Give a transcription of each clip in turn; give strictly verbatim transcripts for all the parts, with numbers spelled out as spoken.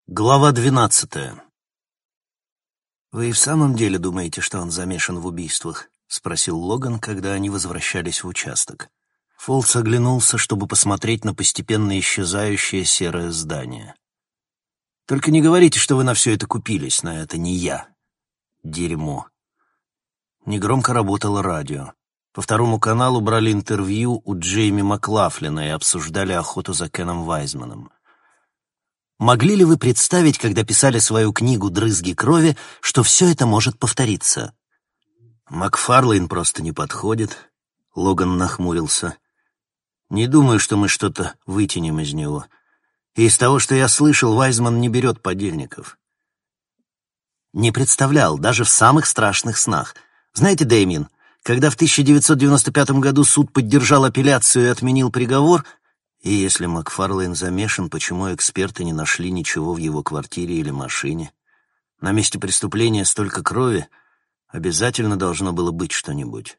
Глава двенадцатая. «Вы и в самом деле думаете, что он замешан в убийствах?» — спросил Логан, когда они возвращались в участок. Фолтс оглянулся, чтобы посмотреть на постепенно исчезающее серое здание. «Только не говорите, что вы на все это купились, на это не я. Дерьмо». Негромко работало радио. По второму каналу брали интервью у Джейми Маклафлина и обсуждали охоту за Кеном Вайзманом. Могли ли вы представить, когда писали свою книгу «Дрызги крови», что все это может повториться? Макфарлейн просто не подходит. Логан нахмурился. Не думаю, что мы что-то вытянем из него. И из того, что я слышал, Вайзман не берет подельников. Не представлял, даже в самых страшных снах. Знаете, Дэмиен, когда в тысяча девятьсот девяносто пятом году суд поддержал апелляцию и отменил приговор, и если Макфарлейн замешан, почему эксперты не нашли ничего в его квартире или машине? На месте преступления столько крови, обязательно должно было быть что-нибудь.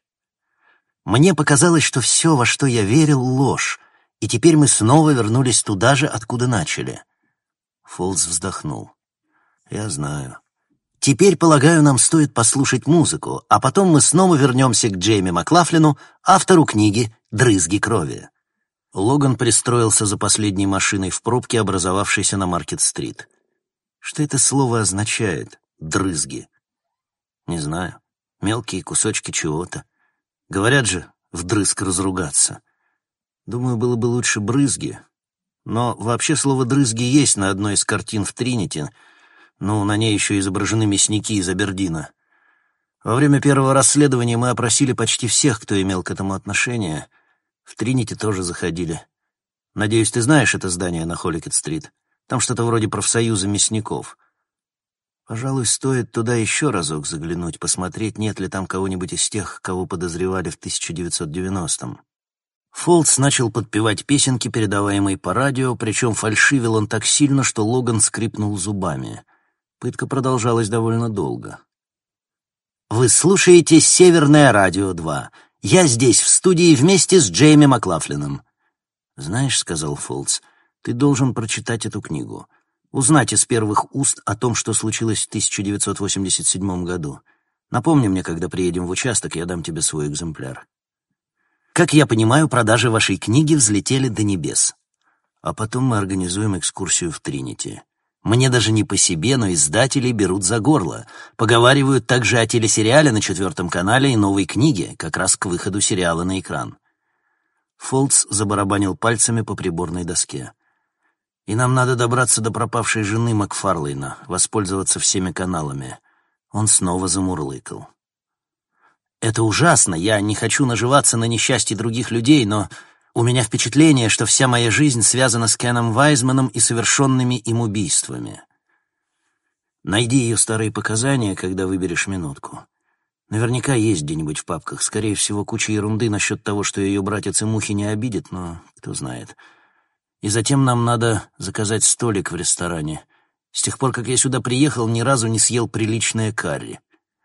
Мне показалось, что все, во что я верил, ложь, и теперь мы снова вернулись туда же, откуда начали. Фолтс вздохнул. Я знаю. Теперь, полагаю, нам стоит послушать музыку, а потом мы снова вернемся к Джейми Маклафлину, автору книги «Дрызги крови». Логан пристроился за последней машиной в пробке, образовавшейся на Маркет-стрит. Что это слово означает? «Дрызги»? Не знаю. Мелкие кусочки чего-то. Говорят же, вдрызг разругаться. Думаю, было бы лучше «брызги». Но вообще слово «дрызги» есть на одной из картин в Тринити. Ну, на ней еще изображены мясники из Абердина. Во время первого расследования мы опросили почти всех, кто имел к этому отношение. В Тринити тоже заходили. Надеюсь, ты знаешь это здание на Холликет-стрит? Там что-то вроде профсоюза мясников. Пожалуй, стоит туда еще разок заглянуть, посмотреть, нет ли там кого-нибудь из тех, кого подозревали в тысяча девятьсот девяностом. Фолтс начал подпевать песенки, передаваемые по радио, причем фальшивил он так сильно, что Логан скрипнул зубами. Пытка продолжалась довольно долго. «Вы слушаете Северное радио два. Я здесь, в студии, вместе с Джейми Маклафлином». «Знаешь, — сказал Фолтс, — ты должен прочитать эту книгу. Узнать из первых уст о том, что случилось в тысяча девятьсот восемьдесят седьмом году. Напомни мне, когда приедем в участок, я дам тебе свой экземпляр». «Как я понимаю, продажи вашей книги взлетели до небес. А потом мы организуем экскурсию в Тринити. Мне даже не по себе, но издатели берут за горло. Поговаривают также о телесериале на четвертом канале и новой книге, как раз к выходу сериала на экран». Фолтс забарабанил пальцами по приборной доске. «И нам надо добраться до пропавшей жены Макфарлейна, воспользоваться всеми каналами». Он снова замурлыкал. «Это ужасно, я не хочу наживаться на несчастье других людей, но у меня впечатление, что вся моя жизнь связана с Кеном Вайзманом и совершенными им убийствами. Найди ее старые показания, когда выберешь минутку. Наверняка есть где-нибудь в папках, скорее всего, куча ерунды насчет того, что ее братец и мухи не обидит, но кто знает. И затем нам надо заказать столик в ресторане. С тех пор, как я сюда приехал, ни разу не съел приличное карри.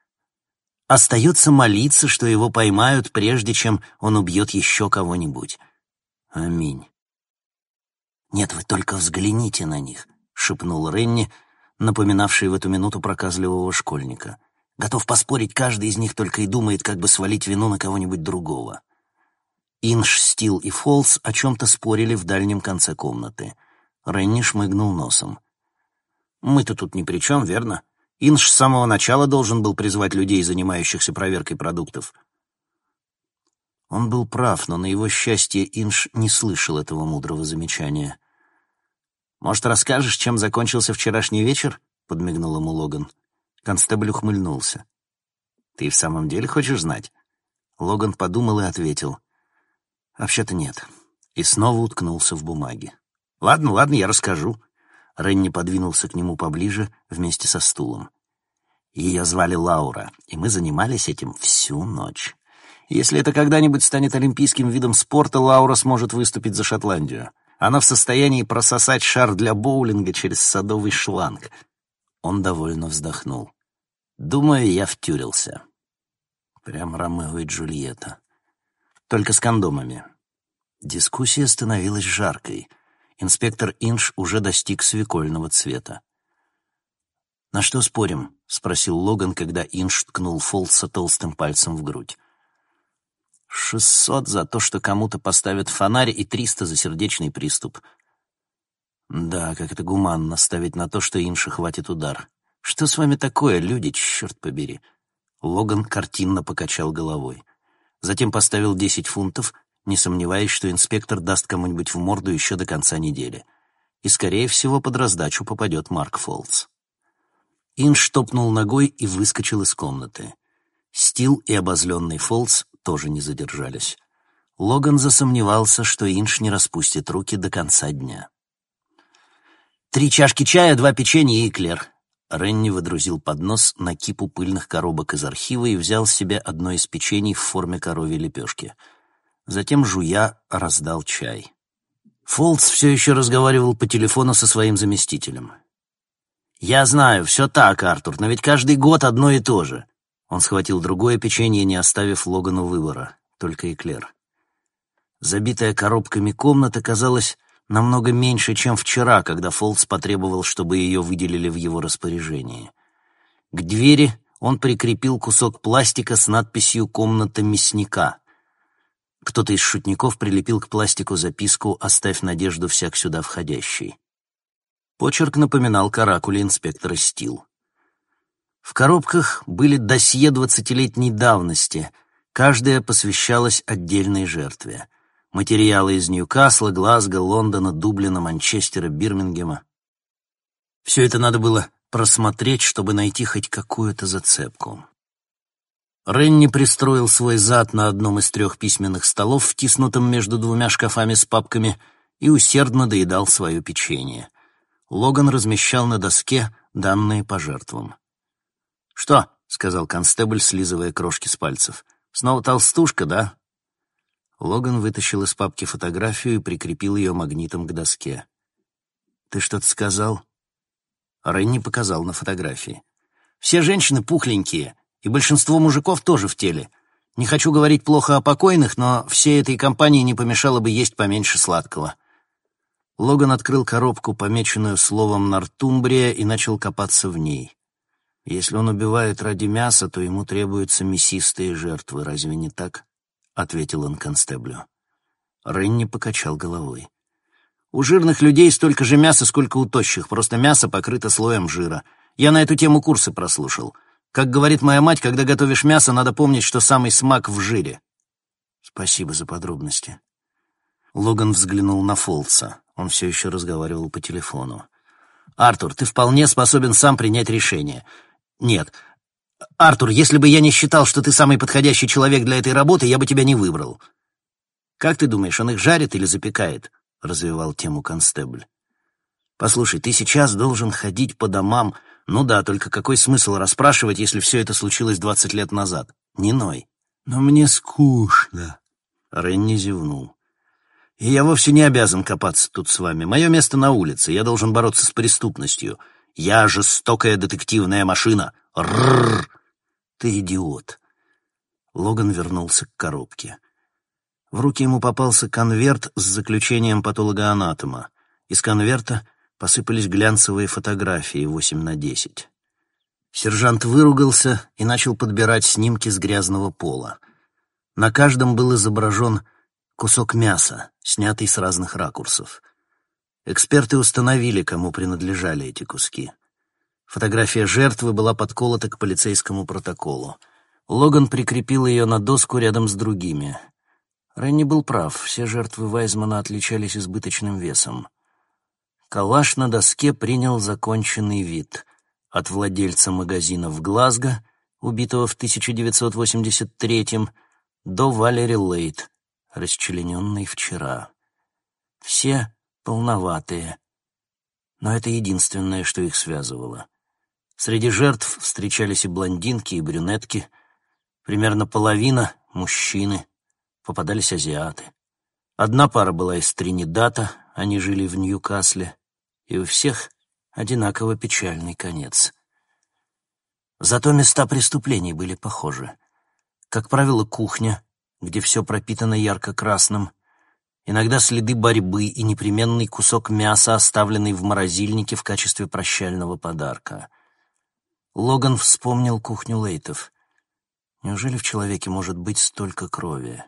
Остается молиться, что его поймают, прежде чем он убьет еще кого-нибудь. Аминь». «Нет, вы только взгляните на них», — шепнул Ренни, напоминавший в эту минуту проказливого школьника. «Готов поспорить, каждый из них только и думает, как бы свалить вину на кого-нибудь другого». Инш, Стил и Фолтс о чем-то спорили в дальнем конце комнаты. Ренни шмыгнул носом. «Мы-то тут ни при чем, верно? Инш с самого начала должен был призвать людей, занимающихся проверкой продуктов». Он был прав, но на его счастье Инш не слышал этого мудрого замечания. «Может, расскажешь, чем закончился вчерашний вечер?» — подмигнул ему Логан. Констебль ухмыльнулся. «Ты в самом деле хочешь знать?» Логан подумал и ответил. «Вообще-то нет». И снова уткнулся в бумаги. «Ладно, ладно, я расскажу». Ренни подвинулся к нему поближе вместе со стулом. «Ее звали Лаура, и мы занимались этим всю ночь. Если это когда-нибудь станет олимпийским видом спорта, Лаура сможет выступить за Шотландию. Она в состоянии прососать шар для боулинга через садовый шланг». Он довольно вздохнул. «Думаю, я втюрился». Прям Ромео и Джульетта. Только с кондомами. Дискуссия становилась жаркой. Инспектор Инш уже достиг свекольного цвета. «На что спорим?» — спросил Логан, когда Инш ткнул Фолтса толстым пальцем в грудь. «Шестьсот за то, что кому-то поставят фонарь, и триста за сердечный приступ». «Да, как это гуманно ставить на то, что Инша хватит удар. Что с вами такое, люди, черт побери?» Логан картинно покачал головой. Затем поставил десять фунтов, не сомневаясь, что инспектор даст кому-нибудь в морду еще до конца недели. И, скорее всего, под раздачу попадет Марк Фолтс. Инш топнул ногой и выскочил из комнаты. Стил и обозленный Фолтс тоже не задержались. Логан засомневался, что Инш не распустит руки до конца дня. «Три чашки чая, два печенья и эклер». Ренни водрузил поднос на кипу пыльных коробок из архива и взял себе одно из печений в форме коровьей лепешки. Затем, жуя, раздал чай. Фолтс все еще разговаривал по телефону со своим заместителем. «Я знаю, все так, Артур, но ведь каждый год одно и то же». Он схватил другое печенье, не оставив Логану выбора, только эклер. Забитая коробками комната казалась намного меньше, чем вчера, когда Фолтс потребовал, чтобы ее выделили в его распоряжении. К двери он прикрепил кусок пластика с надписью «Комната мясника». Кто-то из шутников прилепил к пластику записку «Оставь надежду всяк сюда входящий». Почерк напоминал каракули инспектора Стил. В коробках были досье двадцатилетней давности, каждая посвящалась отдельной жертве. Материалы из Ньюкасла, Глазго, Лондона, Дублина, Манчестера, Бирмингема. Все это надо было просмотреть, чтобы найти хоть какую-то зацепку. Ренни пристроил свой зад на одном из трех письменных столов, втиснутом между двумя шкафами с папками, и усердно доедал свое печенье. Логан размещал на доске данные по жертвам. «Что?» — сказал констебль, слизывая крошки с пальцев. «Снова толстушка, да?» Логан вытащил из папки фотографию и прикрепил ее магнитом к доске. «Ты что-то сказал?» Ренни показал на фотографии. «Все женщины пухленькие, и большинство мужиков тоже в теле. Не хочу говорить плохо о покойных, но всей этой компании не помешало бы есть поменьше сладкого». Логан открыл коробку, помеченную словом «Нортумбрия», и начал копаться в ней. «Если он убивает ради мяса, то ему требуются мясистые жертвы, разве не так?» — ответил он констеблю. Ренни покачал головой. «У жирных людей столько же мяса, сколько у тощих, просто мясо покрыто слоем жира. Я на эту тему курсы прослушал. Как говорит моя мать, когда готовишь мясо, надо помнить, что самый смак в жире». «Спасибо за подробности». Логан взглянул на Фолтса. Он все еще разговаривал по телефону. «Артур, ты вполне способен сам принять решение». «Нет. Артур, если бы я не считал, что ты самый подходящий человек для этой работы, я бы тебя не выбрал». «Как ты думаешь, он их жарит или запекает?» — развивал тему констебль. «Послушай, ты сейчас должен ходить по домам. Ну да, только какой смысл расспрашивать, если все это случилось двадцать лет назад? Не ной». «Но мне скучно». Ренни зевнул. «И я вовсе не обязан копаться тут с вами. Мое место на улице. Я должен бороться с преступностью. Я жестокая детективная машина. Рррр! Ты идиот». Логан вернулся к коробке. В руки ему попался конверт с заключением патологоанатома. Из конверта посыпались глянцевые фотографии восемь на десять. Сержант выругался и начал подбирать снимки с грязного пола. На каждом был изображен кусок мяса, снятый с разных ракурсов. Эксперты установили, кому принадлежали эти куски. Фотография жертвы была подколота к полицейскому протоколу. Логан прикрепил ее на доску рядом с другими. Ренни был прав, все жертвы Вайзмана отличались избыточным весом. Коллаж на доске принял законченный вид. От владельца магазина в Глазго, убитого в тысяча девятьсот восемьдесят третьем, до Валери Лейт, расчлененной вчера. Все полноватые, но это единственное, что их связывало. Среди жертв встречались и блондинки, и брюнетки. Примерно половина — мужчины. Попадались азиаты. Одна пара была из Тринидада, они жили в Ньюкасле, и у всех одинаково печальный конец. Зато места преступлений были похожи. Как правило, кухня, где все пропитано ярко-красным, иногда следы борьбы и непременный кусок мяса, оставленный в морозильнике в качестве прощального подарка. Логан вспомнил кухню Лейтов. Неужели в человеке может быть столько крови?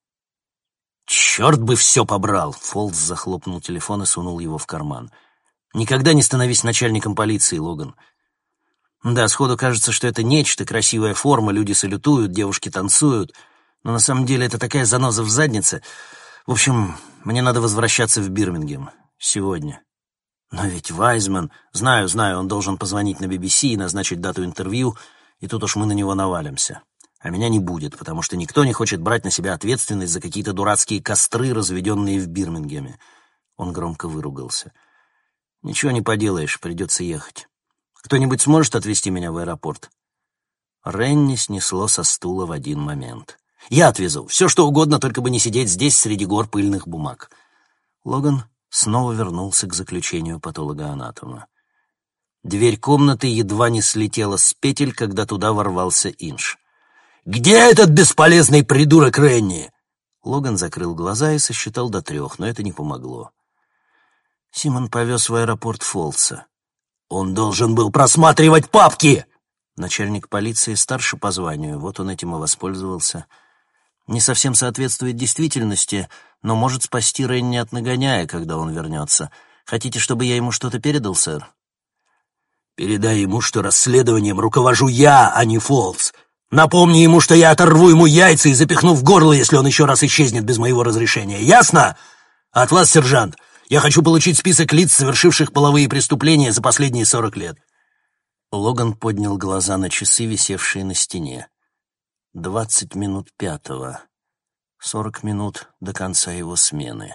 «Черт бы все побрал!» Фолтс захлопнул телефон и сунул его в карман. «Никогда не становись начальником полиции, Логан. Да, сходу кажется, что это нечто, красивая форма, люди салютуют, девушки танцуют, но на самом деле это такая заноза в заднице. В общем, мне надо возвращаться в Бирмингем. Сегодня. Но ведь Вайзман... Знаю, знаю, он должен позвонить на би би си и назначить дату интервью, и тут уж мы на него навалимся. А меня не будет, потому что никто не хочет брать на себя ответственность за какие-то дурацкие костры, разведенные в Бирмингеме». Он громко выругался. «Ничего не поделаешь, придется ехать. Кто-нибудь сможет отвезти меня в аэропорт?» Ренни снесло со стула в один момент. «Я отвезу. Все, что угодно, только бы не сидеть здесь среди гор пыльных бумаг». Логан снова вернулся к заключению патологоанатома. Дверь комнаты едва не слетела с петель, когда туда ворвался Инш. «Где этот бесполезный придурок Ренни?» Логан закрыл глаза и сосчитал до трех, но это не помогло. Симон повез в аэропорт Фолтса. «Он должен был просматривать папки!» Начальник полиции старше по званию, вот он этим и воспользовался. Не совсем соответствует действительности, но может спасти Ренни от нагоняя, когда он вернется. Хотите, чтобы я ему что-то передал, сэр? «Передай ему, что расследованием руковожу я, а не Фолтс. Напомни ему, что я оторву ему яйца и запихну в горло, если он еще раз исчезнет без моего разрешения. Ясно? От вас, сержант, я хочу получить список лиц, совершивших половые преступления за последние сорок лет». Логан поднял глаза на часы, висевшие на стене. Двадцать минут пятого. Сорок минут до конца его смены.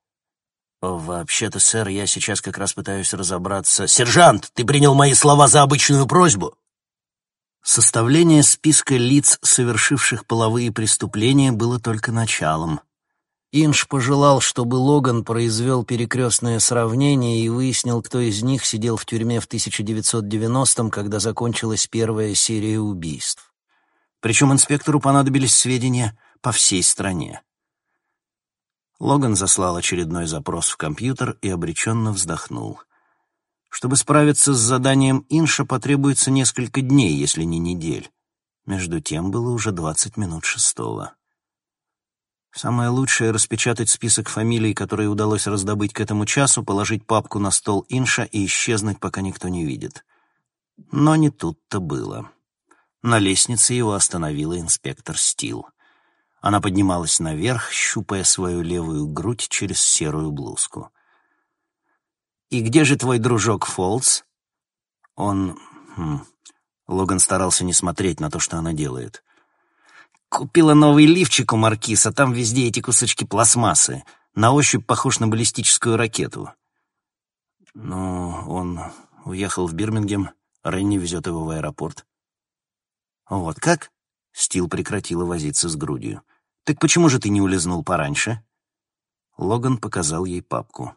«Вообще-то, сэр, я сейчас как раз пытаюсь разобраться...» «Сержант, ты принял мои слова за обычную просьбу?» Составление списка лиц, совершивших половые преступления, было только началом. Инш пожелал, чтобы Логан произвел перекрестное сравнение и выяснил, кто из них сидел в тюрьме в тысяча девятьсот девяностом, когда закончилась первая серия убийств. Причем инспектору понадобились сведения по всей стране. Логан заслал очередной запрос в компьютер и обреченно вздохнул. Чтобы справиться с заданием Инша, потребуется несколько дней, если не недель. Между тем было уже двадцать минут шестого. Самое лучшее — распечатать список фамилий, которые удалось раздобыть к этому часу, положить папку на стол Инша и исчезнуть, пока никто не видит. Но не тут-то было. На лестнице его остановила инспектор Стил. Она поднималась наверх, щупая свою левую грудь через серую блузку. «И где же твой дружок Фолтс?» Он... Хм... Логан старался не смотреть на то, что она делает. «Купила новый лифчик у Маркиз, а там везде эти кусочки пластмассы. На ощупь похож на баллистическую ракету». «Ну, он уехал в Бирмингем, Ренни везет его в аэропорт». «Вот как?» — Стил прекратила возиться с грудью. «Так почему же ты не улизнул пораньше?» Логан показал ей папку.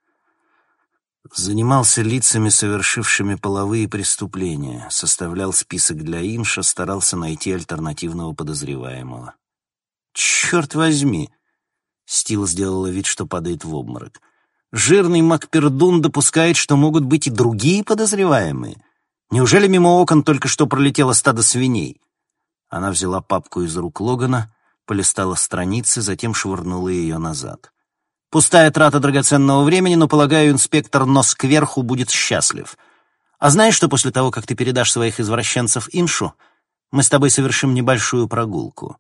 Занимался лицами, совершившими половые преступления, составлял список для Инша, старался найти альтернативного подозреваемого. «Черт возьми!» Стил сделала вид, что падает в обморок. «Жирный Макпердун допускает, что могут быть и другие подозреваемые. Неужели мимо окон только что пролетело стадо свиней?» Она взяла папку из рук Логана, полистала страницы, затем швырнула ее назад. «Пустая трата драгоценного времени, но, полагаю, инспектор нос кверху будет счастлив. А знаешь, что после того, как ты передашь своих извращенцев Иншу, мы с тобой совершим небольшую прогулку?»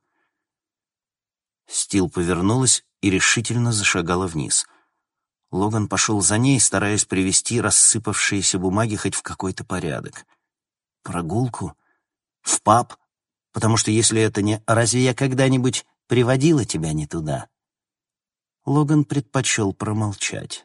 Стил повернулась и решительно зашагала вниз. Логан пошел за ней, стараясь привести рассыпавшиеся бумаги хоть в какой-то порядок. «Прогулку? В паб? Потому что если это не «разве я когда-нибудь приводила тебя не туда?» Логан предпочел промолчать.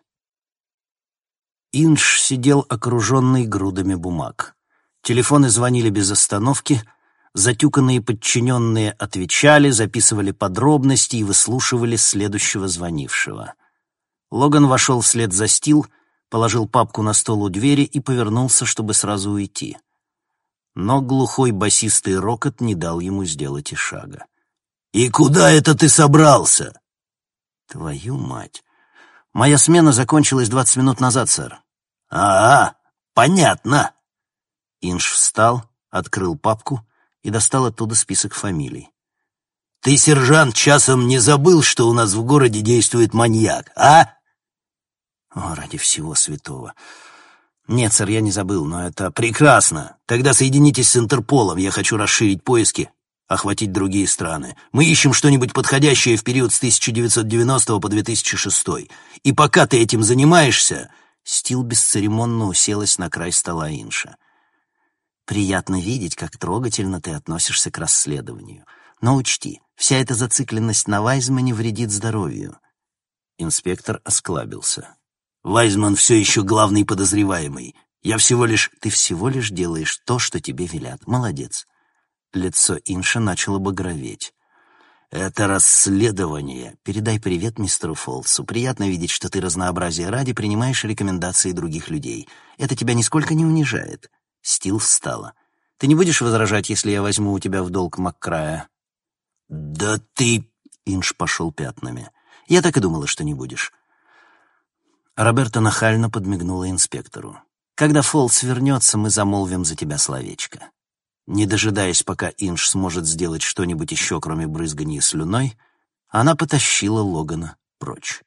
Инш сидел окруженный грудами бумаг. Телефоны звонили без остановки, затюканные подчиненные отвечали, записывали подробности и выслушивали следующего звонившего. Логан вошел вслед за Стил, положил папку на стол у двери и повернулся, чтобы сразу уйти. Но глухой басистый рокот не дал ему сделать и шага. «И куда это ты собрался?» «Твою мать! Моя смена закончилась двадцать минут назад, сэр». «А, понятно». Инш встал, открыл папку и достал оттуда список фамилий. «Ты, сержант, часом не забыл, что у нас в городе действует маньяк, а?» «О, ради всего святого! Нет, сэр, я не забыл, но это прекрасно. Тогда соединитесь с Интерполом, я хочу расширить поиски, охватить другие страны. Мы ищем что-нибудь подходящее в период с тысяча девятьсот девяностого по две тысячи шестой. И пока ты этим занимаешься...» Стил бесцеремонно уселась на край стола Инша. «Приятно видеть, как трогательно ты относишься к расследованию. Но учти, вся эта зацикленность на Вайзмане вредит здоровью». Инспектор осклабился. «Вайзман все еще главный подозреваемый. Я всего лишь...» «Ты всего лишь делаешь то, что тебе велят. Молодец». Лицо Инша начало багроветь. «Это расследование. Передай привет мистеру Фолсу. Приятно видеть, что ты разнообразия ради принимаешь рекомендации других людей. Это тебя нисколько не унижает». Стил встала. «Ты не будешь возражать, если я возьму у тебя в долг Маккрая?» «Да ты...» — Инш пошел пятнами. «Я так и думала, что не будешь». Роберта нахально подмигнула инспектору. «Когда Фолс вернется, мы замолвим за тебя словечко». Не дожидаясь, пока Инш сможет сделать что-нибудь еще, кроме брызгания слюной, она потащила Логана прочь.